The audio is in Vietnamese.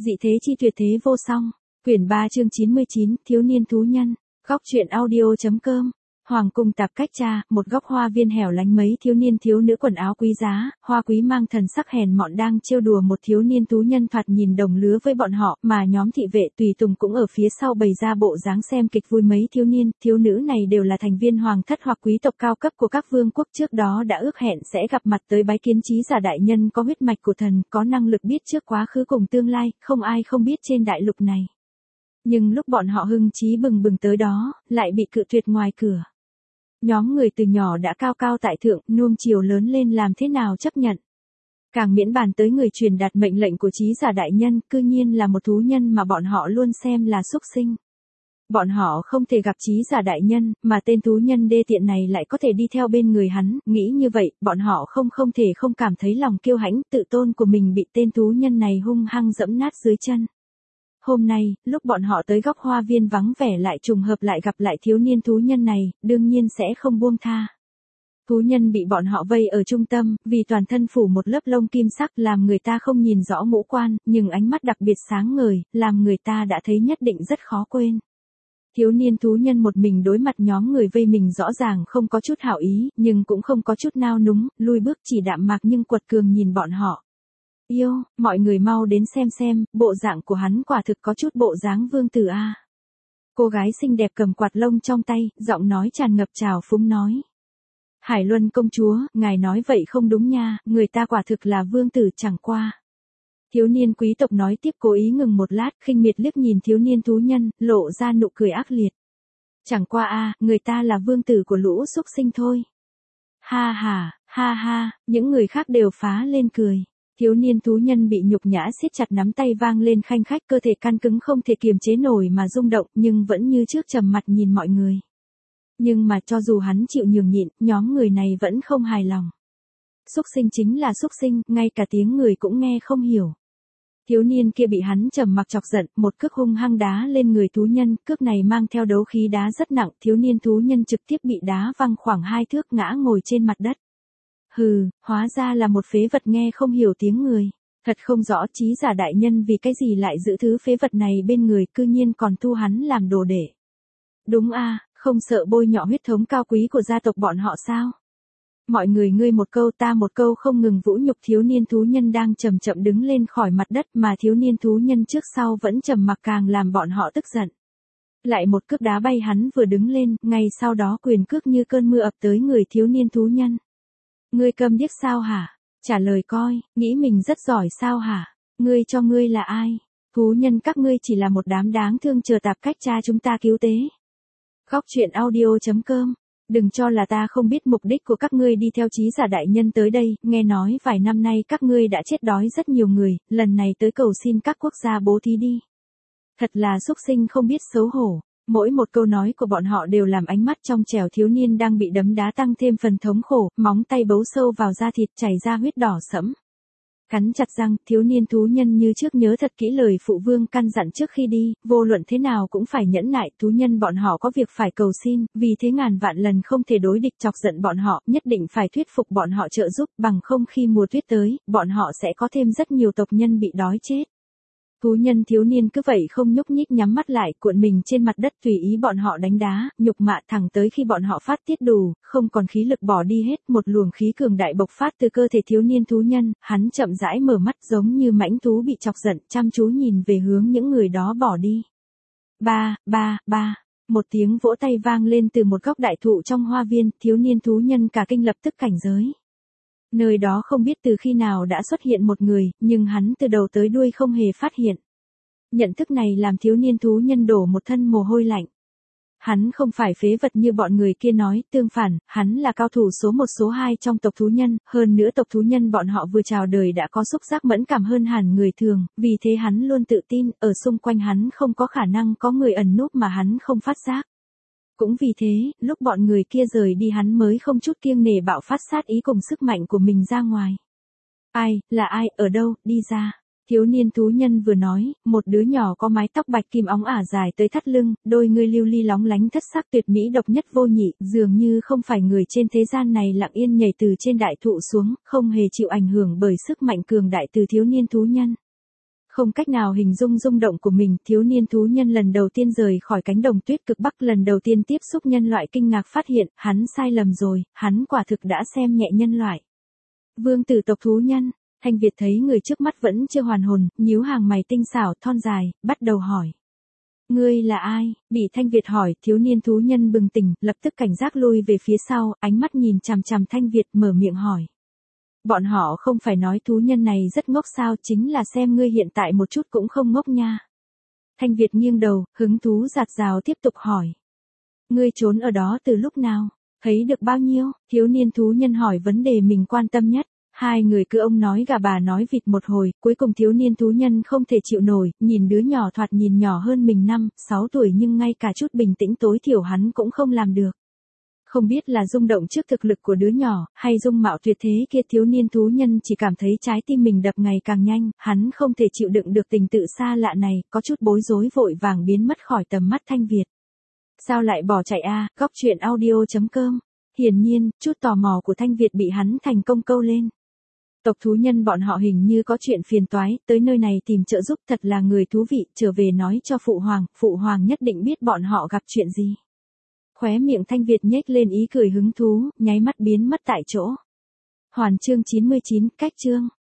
Dị thế chi tuyệt thế vô song. Quyển 3 chương 99, thiếu niên thú nhân. Góc truyện audio.com. Hoàng cung tạp cách cha, một góc hoa viên hẻo lánh, mấy thiếu niên thiếu nữ quần áo quý giá, hoa quý mang thần sắc hèn mọn đang trêu đùa một thiếu niên thú nhân thoạt nhìn đồng lứa với bọn họ, mà nhóm thị vệ tùy tùng cũng ở phía sau bày ra bộ dáng xem kịch vui. Mấy thiếu niên, thiếu nữ này đều là thành viên hoàng thất hoặc quý tộc cao cấp của các vương quốc, trước đó đã ước hẹn sẽ gặp mặt tới bái kiến Trí Giả đại nhân có huyết mạch của thần, có năng lực biết trước quá khứ cùng tương lai, không ai không biết trên đại lục này. Nhưng lúc bọn họ hưng trí bừng bừng tới đó, lại bị cự tuyệt ngoài cửa. Nhóm người từ nhỏ đã cao cao tại thượng, nuông chiều lớn lên làm thế nào chấp nhận. Càng miễn bàn tới người truyền đạt mệnh lệnh của Trí Giả đại nhân, cư nhiên là một thú nhân mà bọn họ luôn xem là súc sinh. Bọn họ không thể gặp Trí Giả đại nhân, mà tên thú nhân đê tiện này lại có thể đi theo bên người hắn, nghĩ như vậy, bọn họ không thể không cảm thấy lòng kiêu hãnh, tự tôn của mình bị tên thú nhân này hung hăng dẫm nát dưới chân. Hôm nay, lúc bọn họ tới góc hoa viên vắng vẻ lại trùng hợp lại gặp lại thiếu niên thú nhân này, đương nhiên sẽ không buông tha. Thú nhân bị bọn họ vây ở trung tâm, vì toàn thân phủ một lớp lông kim sắc làm người ta không nhìn rõ ngũ quan, nhưng ánh mắt đặc biệt sáng ngời, làm người ta đã thấy nhất định rất khó quên. Thiếu niên thú nhân một mình đối mặt nhóm người vây mình rõ ràng không có chút hảo ý, nhưng cũng không có chút nao núng, lui bước chỉ đạm mạc nhưng quật cường nhìn bọn họ. Yêu, mọi người mau đến xem, bộ dạng của hắn quả thực có chút bộ dáng vương tử a. Cô gái xinh đẹp cầm quạt lông trong tay, giọng nói tràn ngập trào phúng nói. Hải Luân công chúa, ngài nói vậy không đúng nha, người ta quả thực là vương tử chẳng qua. Thiếu niên quý tộc nói tiếp cố ý ngừng một lát, khinh miệt liếc nhìn thiếu niên thú nhân, lộ ra nụ cười ác liệt. Chẳng qua a, người ta là vương tử của lũ súc sinh thôi. Ha ha, những người khác đều phá lên cười. Thiếu niên thú nhân bị nhục nhã siết chặt nắm tay vang lên khanh khách, cơ thể căng cứng không thể kiềm chế nổi mà rung động, nhưng vẫn như trước trầm mặt nhìn mọi người. Nhưng mà cho dù hắn chịu nhường nhịn, nhóm người này vẫn không hài lòng. Súc sinh chính là súc sinh, ngay cả tiếng người cũng nghe không hiểu. Thiếu niên kia bị hắn trầm mặc chọc giận, một cước hung hăng đá lên người thú nhân, cước này mang theo đấu khí đá rất nặng, thiếu niên thú nhân trực tiếp bị đá văng khoảng 2 thước ngã ngồi trên mặt đất. Hừ, hóa ra là một phế vật nghe không hiểu tiếng người. Thật không rõ Trí Giả đại nhân vì cái gì lại giữ thứ phế vật này bên người, cư nhiên còn thu hắn làm đồ để. Đúng a, không sợ bôi nhọ huyết thống cao quý của gia tộc bọn họ sao? Mọi người ngươi một câu ta một câu không ngừng vũ nhục thiếu niên thú nhân đang chậm chậm đứng lên khỏi mặt đất, mà thiếu niên thú nhân trước sau vẫn trầm mặc càng làm bọn họ tức giận. Lại một cước đá bay hắn vừa đứng lên, ngay sau đó quyền cước như cơn mưa ập tới người thiếu niên thú nhân. Ngươi câm điếc sao hả? Trả lời coi, nghĩ mình rất giỏi sao hả? Ngươi cho ngươi là ai? Thú nhân các ngươi chỉ là một đám đáng thương chờ tạp cách cha chúng ta cứu tế. Góc truyện audio.com. Đừng cho là ta không biết mục đích của các ngươi đi theo Trí Giả đại nhân tới đây, nghe nói vài năm nay các ngươi đã chết đói rất nhiều người, lần này tới cầu xin các quốc gia bố thí đi. Thật là súc sinh không biết xấu hổ. Mỗi một câu nói của bọn họ đều làm ánh mắt trong trẻo thiếu niên đang bị đấm đá tăng thêm phần thống khổ, móng tay bấu sâu vào da thịt chảy ra huyết đỏ sẫm. Cắn chặt răng, thiếu niên thú nhân như trước nhớ thật kỹ lời phụ vương căn dặn trước khi đi, vô luận thế nào cũng phải nhẫn nại, thú nhân bọn họ có việc phải cầu xin, vì thế ngàn vạn lần không thể đối địch chọc giận bọn họ, nhất định phải thuyết phục bọn họ trợ giúp, bằng không khi mùa tuyết tới, bọn họ sẽ có thêm rất nhiều tộc nhân bị đói chết. Thú nhân thiếu niên cứ vậy không nhúc nhích nhắm mắt lại, cuộn mình trên mặt đất tùy ý bọn họ đánh đá, nhục mạ thẳng tới khi bọn họ phát tiết đủ, không còn khí lực bỏ đi hết, một luồng khí cường đại bộc phát từ cơ thể thiếu niên thú nhân, hắn chậm rãi mở mắt giống như mãnh thú bị chọc giận, chăm chú nhìn về hướng những người đó bỏ đi. Ba, một tiếng vỗ tay vang lên từ một góc đại thụ trong hoa viên, thiếu niên thú nhân cả kinh lập tức cảnh giới. Nơi đó không biết từ khi nào đã xuất hiện một người, nhưng hắn từ đầu tới đuôi không hề phát hiện. Nhận thức này làm thiếu niên thú nhân đổ một thân mồ hôi lạnh. Hắn không phải phế vật như bọn người kia nói, tương phản, hắn là cao thủ số 1 số 2 trong tộc thú nhân, hơn nữa tộc thú nhân bọn họ vừa chào đời đã có xúc giác mẫn cảm hơn hẳn người thường, vì thế hắn luôn tự tin, ở xung quanh hắn không có khả năng có người ẩn núp mà hắn không phát giác. Cũng vì thế, lúc bọn người kia rời đi hắn mới không chút kiêng nể bạo phát sát ý cùng sức mạnh của mình ra ngoài. Ai, là ai, ở đâu, đi ra. Thiếu niên thú nhân vừa nói, một đứa nhỏ có mái tóc bạch kim óng ả dài tới thắt lưng, đôi ngươi lưu ly lóng lánh thất sắc tuyệt mỹ độc nhất vô nhị, dường như không phải người trên thế gian này, lặng yên nhảy từ trên đại thụ xuống, không hề chịu ảnh hưởng bởi sức mạnh cường đại từ thiếu niên thú nhân. Không cách nào hình dung rung động của mình, thiếu niên thú nhân lần đầu tiên rời khỏi cánh đồng tuyết cực Bắc, lần đầu tiên tiếp xúc nhân loại, kinh ngạc phát hiện, hắn sai lầm rồi, hắn quả thực đã xem nhẹ nhân loại. Vương tử tộc thú nhân, Thanh Việt thấy người trước mắt vẫn chưa hoàn hồn, nhíu hàng mày tinh xảo, thon dài, bắt đầu hỏi. Ngươi là ai? Bị Thanh Việt hỏi, thiếu niên thú nhân bừng tỉnh, lập tức cảnh giác lui về phía sau, ánh mắt nhìn chằm chằm Thanh Việt, mở miệng hỏi. Bọn họ không phải nói thú nhân này rất ngốc sao, chính là xem ngươi hiện tại một chút cũng không ngốc nha. Thanh Việt nghiêng đầu, hứng thú rạt rào tiếp tục hỏi. Ngươi trốn ở đó từ lúc nào? Thấy được bao nhiêu? Thiếu niên thú nhân hỏi vấn đề mình quan tâm nhất. Hai người cứ ông nói gà bà nói vịt một hồi, cuối cùng thiếu niên thú nhân không thể chịu nổi, nhìn đứa nhỏ thoạt nhìn nhỏ hơn mình 5-6 tuổi nhưng ngay cả chút bình tĩnh tối thiểu hắn cũng không làm được. Không biết là rung động trước thực lực của đứa nhỏ, hay dung mạo tuyệt thế kia, thiếu niên thú nhân chỉ cảm thấy trái tim mình đập ngày càng nhanh, hắn không thể chịu đựng được tình tự xa lạ này, có chút bối rối vội vàng biến mất khỏi tầm mắt Thanh Việt. Sao lại bỏ chạy a? Góc truyện audio.com. Hiển nhiên, chút tò mò của Thanh Việt bị hắn thành công câu lên. Tộc thú nhân bọn họ hình như có chuyện phiền toái, tới nơi này tìm trợ giúp, thật là người thú vị, trở về nói cho phụ hoàng nhất định biết bọn họ gặp chuyện gì. Khóe miệng Thanh Việt nhếch lên ý cười hứng thú, nháy mắt biến mất tại chỗ. Hoàn chương 99, cách chương.